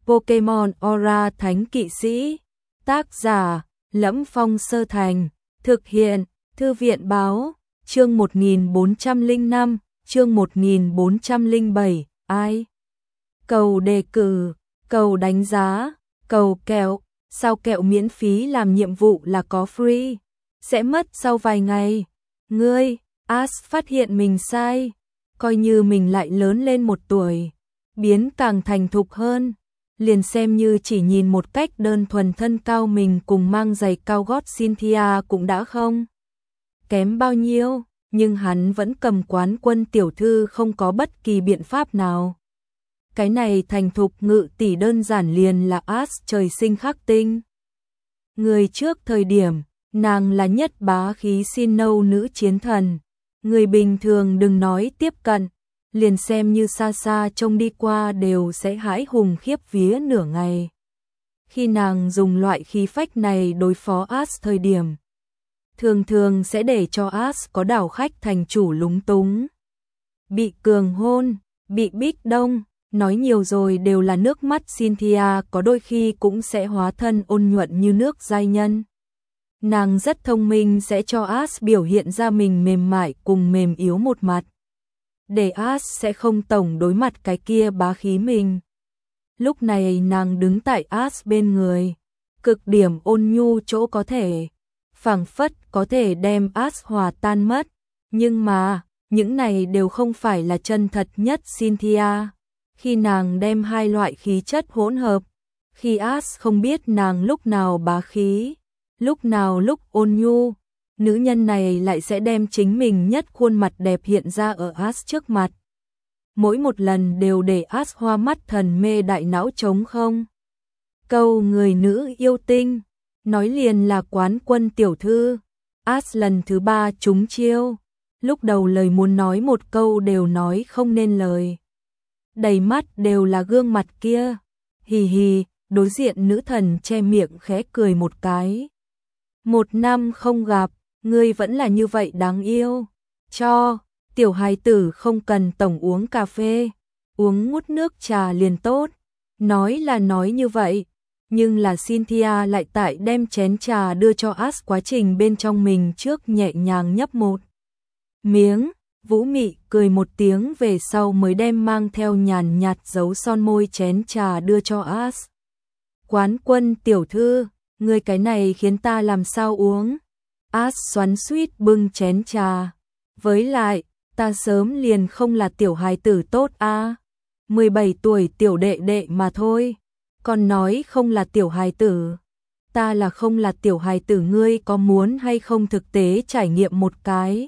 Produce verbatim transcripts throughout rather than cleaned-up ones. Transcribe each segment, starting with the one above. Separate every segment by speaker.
Speaker 1: Pokemon Aura Thánh Kỵ Sĩ. Tác giả: Lẫm Phong Sơ Thành. Thực hiện: Thư viện báo. Chương một nghìn bốn trăm lẻ năm, chương một nghìn bốn trăm lẻ bảy. Ai? Cầu đề cử, cầu đánh giá, cầu kẹo. Sao kẹo miễn phí làm nhiệm vụ là có free? Sẽ mất sau vài ngày. Ngươi, Ash phát hiện mình sai. Coi như mình lại lớn lên một tuổi, biến càng thành thục hơn. Liền xem như chỉ nhìn một cách đơn thuần thân cao mình cùng mang giày cao gót Cynthia cũng đã không kém bao nhiêu, nhưng hắn vẫn cầm quán quân tiểu thư không có bất kỳ biện pháp nào. Cái này thành thục ngự tỷ đơn giản liền là Ash trời sinh khắc tinh. Người trước thời điểm, nàng là nhất bá khí xin nâu nữ chiến thần. Người bình thường đừng nói tiếp cận, liền xem như xa xa trông đi qua đều sẽ hãi hùng khiếp vía nửa ngày. Khi nàng dùng loại khí phách này đối phó Ash thời điểm, thường thường sẽ để cho Ash có đảo khách thành chủ lúng túng. Bị cường hôn, bị bích đông, nói nhiều rồi đều là nước mắt. Cynthia có đôi khi cũng sẽ hóa thân ôn nhuận như nước giai nhân. Nàng rất thông minh, sẽ cho Ash biểu hiện ra mình mềm mại cùng mềm yếu một mặt, để Ash sẽ không tổng đối mặt cái kia bá khí mình. Lúc này nàng đứng tại Ash bên người, cực điểm ôn nhu chỗ có thể, phảng phất có thể đem Ash hòa tan mất. Nhưng mà, những này đều không phải là chân thật nhất Cynthia. Khi nàng đem hai loại khí chất hỗn hợp, khi Ash không biết nàng lúc nào bá khí, lúc nào lúc ôn nhu, nữ nhân này lại sẽ đem chính mình nhất khuôn mặt đẹp hiện ra ở Ash trước mặt. Mỗi một lần đều để Ash hoa mắt thần mê, đại não trống không. Câu người nữ yêu tinh, nói liền là quán quân tiểu thư. Ash lần thứ ba trúng chiêu, lúc đầu lời muốn nói một câu đều nói không nên lời. Đầy mắt đều là gương mặt kia. Hì hì, đối diện nữ thần che miệng khẽ cười một cái. Một năm không gặp, ngươi vẫn là như vậy đáng yêu. Cho, tiểu hài tử không cần tổng uống cà phê, uống ngút nước trà liền tốt. Nói là nói như vậy, nhưng là Cynthia lại tại đem chén trà đưa cho Ash quá trình bên trong mình trước nhẹ nhàng nhấp một miếng. Vũ Mị cười một tiếng về sau mới đem mang theo nhàn nhạt dấu son môi chén trà đưa cho Ash. Quán quân tiểu thư, ngươi cái này khiến ta làm sao uống? Ash xoắn xuýt bưng chén trà. Với lại, ta sớm liền không là tiểu hài tử tốt a. À? mười bảy tuổi tiểu đệ đệ mà thôi, còn nói không là tiểu hài tử. Ta là không là tiểu hài tử, ngươi có muốn hay không thực tế trải nghiệm một cái?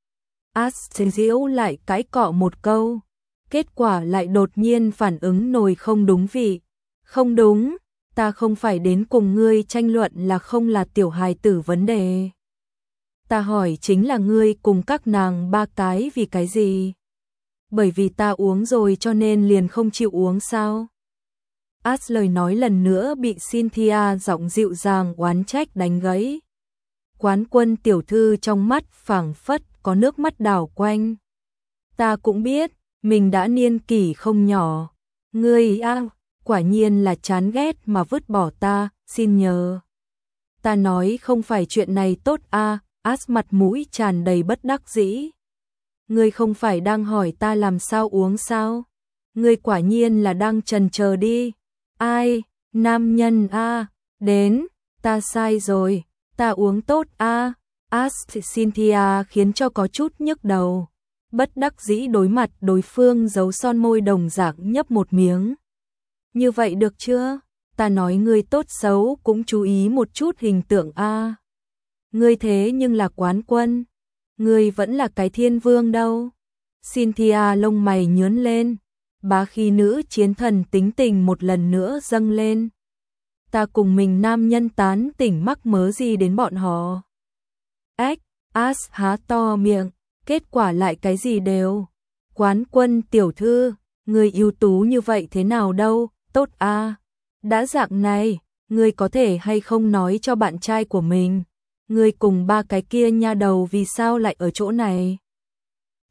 Speaker 1: Ash diễu lại cãi cọ một câu, kết quả lại đột nhiên phản ứng nồi không đúng vị. Không đúng, ta không phải đến cùng ngươi tranh luận là không là tiểu hài tử vấn đề. Ta hỏi chính là ngươi cùng các nàng ba cái vì cái gì? Bởi vì ta uống rồi cho nên liền không chịu uống sao? Ash lời nói lần nữa bị Cynthia giọng dịu dàng oán trách đánh gãy. Quán quân tiểu thư trong mắt phảng phất có nước mắt đảo quanh. Ta cũng biết, mình đã niên kỷ không nhỏ. Ngươi a, quả nhiên là chán ghét mà vứt bỏ ta, xin nhờ. Ta nói không phải chuyện này tốt a. À, Ash mặt mũi tràn đầy bất đắc dĩ. Ngươi không phải đang hỏi ta làm sao uống sao? Ngươi quả nhiên là đang chần chờ đi. Ai, nam nhân a, à, đến, ta sai rồi, ta uống tốt a. À. Ash Cynthia khiến cho có chút nhức đầu. Bất đắc dĩ đối mặt đối phương giấu son môi đồng dạng nhấp một miếng. Như vậy được chưa? Ta nói ngươi tốt xấu cũng chú ý một chút hình tượng a. À. Ngươi thế nhưng là quán quân, ngươi vẫn là cái thiên vương đâu. Cynthia lông mày nhướng lên, bá khí nữ chiến thần tính tình một lần nữa dâng lên. Ta cùng mình nam nhân tán tỉnh mắc mớ gì đến bọn họ? Ách, Ash há to miệng, kết quả lại cái gì đều. Quán quân tiểu thư, người ưu tú như vậy thế nào đâu, tốt a. À. Đã dạng này, người có thể hay không nói cho bạn trai của mình, người cùng ba cái kia nha đầu vì sao lại ở chỗ này?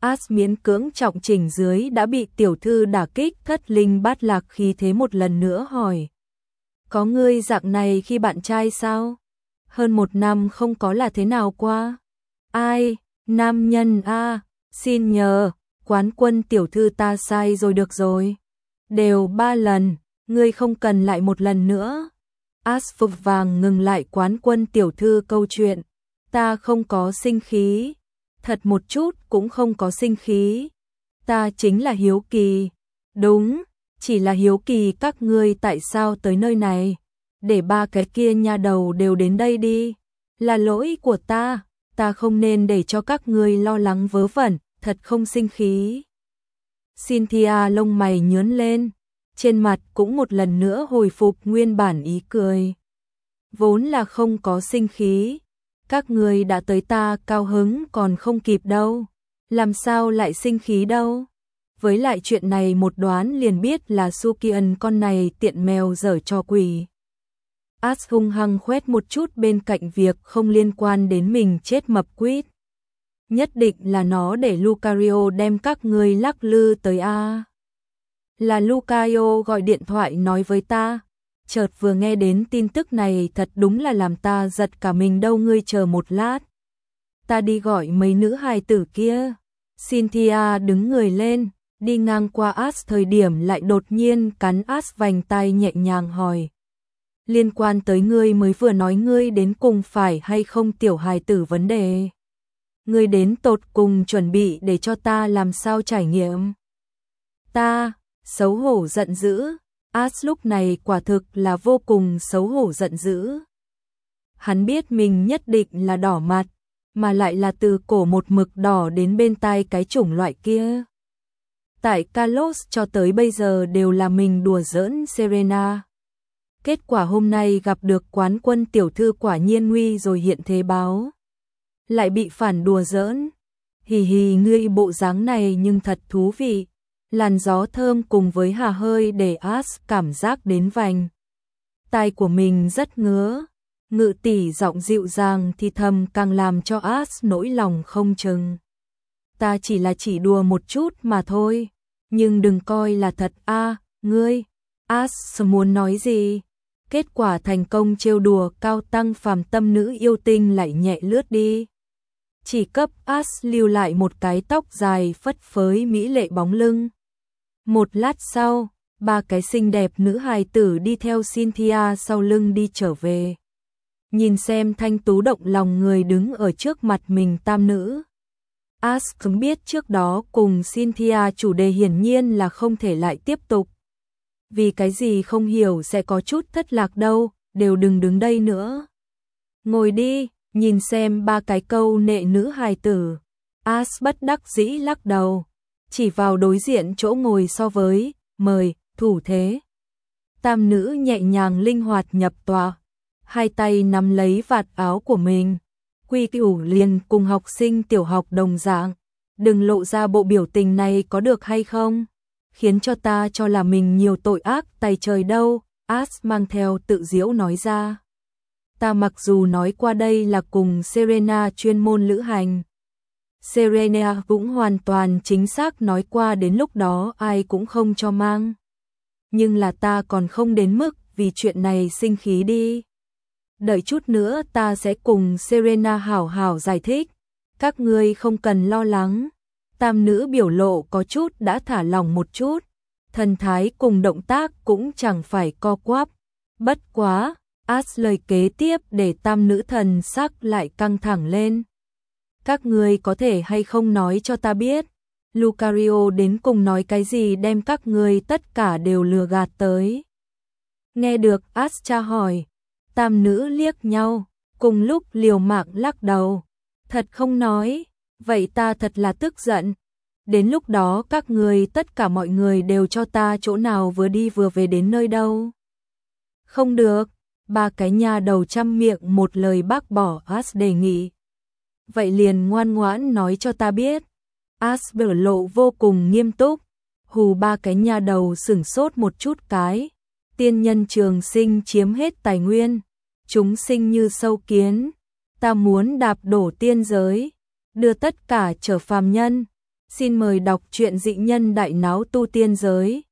Speaker 1: As miễn cưỡng trọng chỉnh dưới đã bị tiểu thư đả kích thất linh bát lạc khí thế một lần nữa hỏi. Có ngươi dạng này khi bạn trai sao? Hơn một năm không có là thế nào qua? Ai? Nam nhân a, xin nhờ, quán quân tiểu thư ta sai rồi được rồi. Đều ba lần, ngươi không cần lại một lần nữa. As phục vàng ngừng lại quán quân tiểu thư câu chuyện. Ta không có sinh khí. Thật một chút cũng không có sinh khí. Ta chính là hiếu kỳ. Đúng, chỉ là hiếu kỳ các ngươi tại sao tới nơi này. Để ba cái kia nha đầu đều đến đây đi. Là lỗi của ta, ta không nên để cho các ngươi lo lắng vớ vẩn, thật không sinh khí. Cynthia lông mày nhướng lên, trên mặt cũng một lần nữa hồi phục nguyên bản ý cười. Vốn là không có sinh khí, các ngươi đã tới ta cao hứng còn không kịp đâu, làm sao lại sinh khí đâu. Với lại chuyện này một đoán liền biết là Sukian con này tiện mèo dở trò quỷ. As hung hăng khoét một chút bên cạnh việc không liên quan đến mình chết mập quýt. Nhất định là nó để Lucario đem các ngươi lắc lư tới a. Là Lucario gọi điện thoại nói với ta. Chợt vừa nghe đến tin tức này thật đúng là làm ta giật cả mình đâu, ngươi chờ một lát. Ta đi gọi mấy nữ hài tử kia. Cynthia đứng người lên, đi ngang qua As thời điểm lại đột nhiên cắn As vành tay nhẹ nhàng hỏi. Liên quan tới ngươi mới vừa nói ngươi đến cùng phải hay không tiểu hài tử vấn đề. Ngươi đến tột cùng chuẩn bị để cho ta làm sao trải nghiệm. Ta, xấu hổ giận dữ. As lúc này quả thực là vô cùng xấu hổ giận dữ. Hắn biết mình nhất định là đỏ mặt, mà lại là từ cổ một mực đỏ đến bên tai cái chủng loại kia. Tại Carlos cho tới bây giờ đều là mình đùa giỡn Serena. Kết quả hôm nay gặp được quán quân tiểu thư quả nhiên nguy rồi hiện thế báo. Lại bị phản đùa giỡn. Hì hì, ngươi bộ dáng này nhưng thật thú vị. Làn gió thơm cùng với hà hơi để As cảm giác đến vành. Tai của mình rất ngứa. Ngự tỷ giọng dịu dàng thì thầm càng làm cho As nỗi lòng không chừng. Ta chỉ là chỉ đùa một chút mà thôi. Nhưng đừng coi là thật a, à, ngươi. As muốn nói gì? Kết quả thành công trêu đùa cao tăng phàm tâm nữ yêu tinh lại nhẹ lướt đi. Chỉ cấp As lưu lại một cái tóc dài phất phới mỹ lệ bóng lưng. Một lát sau, ba cái xinh đẹp nữ hài tử đi theo Cynthia sau lưng đi trở về. Nhìn xem thanh tú động lòng người đứng ở trước mặt mình tam nữ. As không biết trước đó cùng Cynthia chủ đề hiển nhiên là không thể lại tiếp tục. Vì cái gì không hiểu sẽ có chút thất lạc đâu, đều đừng đứng đây nữa. Ngồi đi, nhìn xem ba cái câu nệ nữ hài tử. As bất đắc dĩ lắc đầu, chỉ vào đối diện chỗ ngồi so với, mời, thủ thế. Tam nữ nhẹ nhàng linh hoạt nhập tọa, hai tay nắm lấy vạt áo của mình. Quy củ liền cùng học sinh tiểu học đồng dạng, đừng lộ ra bộ biểu tình này có được hay không? Khiến cho ta cho là mình nhiều tội ác tày trời đâu, As mang theo tự giễu nói ra. Ta mặc dù nói qua đây là cùng Serena chuyên môn lữ hành. Serena cũng hoàn toàn chính xác nói qua đến lúc đó ai cũng không cho mang. Nhưng là ta còn không đến mức vì chuyện này sinh khí đi. Đợi chút nữa ta sẽ cùng Serena hảo hảo giải thích. Các ngươi không cần lo lắng. Tam nữ biểu lộ có chút đã thả lỏng một chút. Thần thái cùng động tác cũng chẳng phải co quắp. Bất quá, As lời kế tiếp để tam nữ thần sắc lại căng thẳng lên. Các ngươi có thể hay không nói cho ta biết, Lucario đến cùng nói cái gì đem các ngươi tất cả đều lừa gạt tới. Nghe được As tra hỏi, tam nữ liếc nhau, cùng lúc liều mạng lắc đầu. Thật không nói, vậy ta thật là tức giận. Đến lúc đó các người tất cả mọi người đều cho ta chỗ nào vừa đi vừa về đến nơi đâu. Không được, ba cái nhà đầu trăm miệng một lời bác bỏ As đề nghị. Vậy liền ngoan ngoãn nói cho ta biết. As biểu lộ vô cùng nghiêm túc, hù ba cái nhà đầu sửng sốt một chút cái. Tiên nhân trường sinh chiếm hết tài nguyên, chúng sinh như sâu kiến, ta muốn đạp đổ tiên giới, đưa tất cả trở phàm nhân. Xin mời đọc truyện Dị nhân đại náo tu tiên giới.